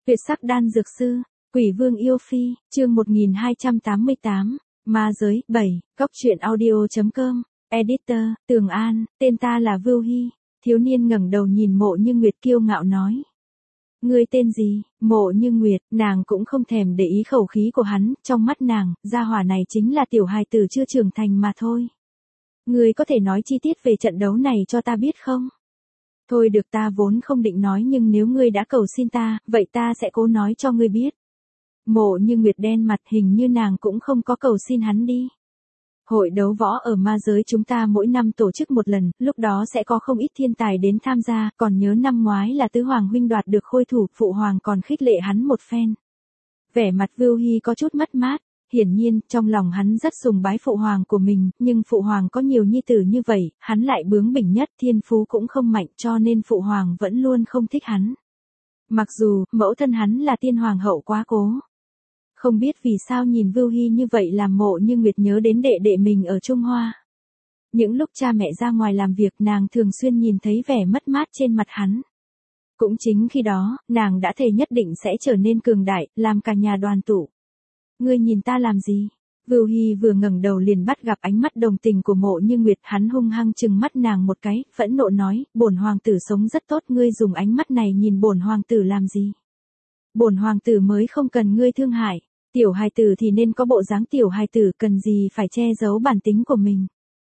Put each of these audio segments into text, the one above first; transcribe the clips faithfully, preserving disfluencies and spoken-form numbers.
Tuyệt sắc đan dược sư, Quỷ Vương yêu phi, chương một nghìn hai trăm tám mươi tám, Ma giới, bảy, góc truyện audio.com, editor, Tường An, tên ta là Vưu Hy, thiếu niên ngẩng đầu nhìn Mộ Như Nguyệt kiêu ngạo nói. Ngươi tên gì? Mộ Như Nguyệt, nàng cũng không thèm để ý khẩu khí của hắn, trong mắt nàng, gia hỏa này chính là tiểu hài tử chưa trưởng thành mà thôi. Ngươi có thể nói chi tiết về trận đấu này cho ta biết không? Thôi được, ta vốn không định nói, nhưng nếu ngươi đã cầu xin ta, vậy ta sẽ cố nói cho ngươi biết. Mộ Như Nguyệt đen mặt, hình như nàng cũng không có cầu xin hắn đi. Hội đấu võ ở ma giới chúng ta mỗi năm tổ chức một lần, lúc đó sẽ có không ít thiên tài đến tham gia, còn nhớ năm ngoái là tứ hoàng huynh đoạt được khôi thủ, phụ hoàng còn khích lệ hắn một phen. Vẻ mặt Vưu Hy có chút mất mát, hiển nhiên, trong lòng hắn rất sùng bái phụ hoàng của mình, nhưng phụ hoàng có nhiều nhi tử như vậy, hắn lại bướng bỉnh nhất, thiên phú cũng không mạnh, cho nên phụ hoàng vẫn luôn không thích hắn. Mặc dù, mẫu thân hắn là tiên hoàng hậu quá cố. Không biết vì sao nhìn Vưu Hy như vậy làm Mộ Như Nguyệt nhớ đến đệ đệ mình ở Trung Hoa. Những lúc cha mẹ ra ngoài làm việc, nàng thường xuyên nhìn thấy vẻ mất mát trên mặt hắn. Cũng chính khi đó, nàng đã thề nhất định sẽ trở nên cường đại, làm cả nhà đoàn tụ. Ngươi nhìn ta làm gì? Vưu Hy vừa ngẩng đầu liền bắt gặp ánh mắt đồng tình của Mộ Như Nguyệt, hắn hung hăng trừng mắt nàng một cái, phẫn nộ nói, bổn hoàng tử sống rất tốt, ngươi dùng ánh mắt này nhìn bổn hoàng tử làm gì? Bổn hoàng tử mới không cần ngươi thương hại, tiểu hài tử thì nên có bộ dáng tiểu hài tử, cần gì phải che giấu bản tính của mình.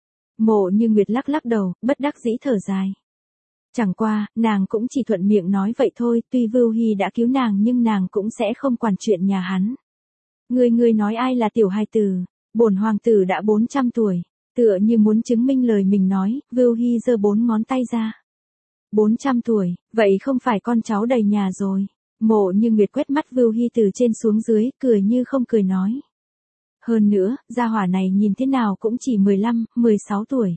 Mộ Như Nguyệt lắc lắc đầu, bất đắc dĩ thở dài. Chẳng qua, nàng cũng chỉ thuận miệng nói vậy thôi, tuy Vưu Hy đã cứu nàng nhưng nàng cũng sẽ không quản chuyện nhà hắn. Ngươi ngươi nói ai là tiểu hài tử? Bổn hoàng tử đã bốn trăm tuổi, tựa như muốn chứng minh lời mình nói, Vưu Hy giơ bốn ngón tay ra. bốn trăm tuổi, vậy không phải con cháu đầy nhà rồi. Mộ Như Nguyệt quét mắt Vưu Hy từ trên xuống dưới, cười như không cười nói. Hơn nữa, gia hỏa này nhìn thế nào cũng chỉ mười lăm, mười sáu tuổi.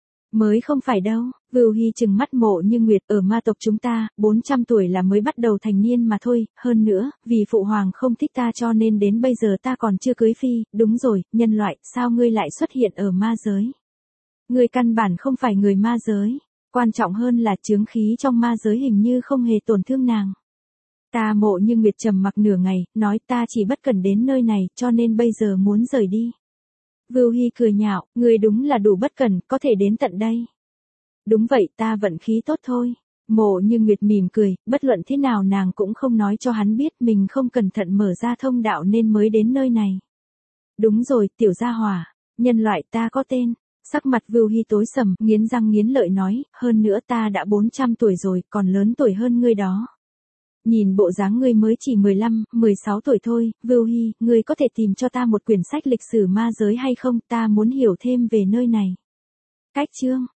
Mới không phải đâu, Vưu Hy trừng mắt Mộ Như Nguyệt, ở ma tộc chúng ta, bốn trăm tuổi là mới bắt đầu thành niên mà thôi, hơn nữa, vì phụ hoàng không thích ta cho nên đến bây giờ ta còn chưa cưới phi, đúng rồi, nhân loại, sao ngươi lại xuất hiện ở ma giới? Ngươi căn bản không phải người ma giới, quan trọng hơn là chướng khí trong ma giới hình như không hề tổn thương nàng. Ta Mộ Như Nguyệt trầm mặc nửa ngày, nói ta chỉ bất cần đến nơi này, cho nên bây giờ muốn rời đi. Vưu Hy cười nhạo, ngươi đúng là đủ bất cẩn, có thể đến tận đây. Đúng vậy, ta vận khí tốt thôi. Mộ Như Nguyệt mỉm cười, bất luận thế nào nàng cũng không nói cho hắn biết mình không cẩn thận mở ra thông đạo nên mới đến nơi này. Đúng rồi, tiểu gia hỏa, nhân loại ta có tên. Sắc mặt Vưu Hy tối sầm, nghiến răng nghiến lợi nói, hơn nữa ta đã bốn trăm tuổi rồi, còn lớn tuổi hơn ngươi đó. Nhìn bộ dáng ngươi mới chỉ mười lăm, mười sáu tuổi thôi, Vưu Hy, ngươi có thể tìm cho ta một quyển sách lịch sử ma giới hay không, ta muốn hiểu thêm về nơi này. Cách chương,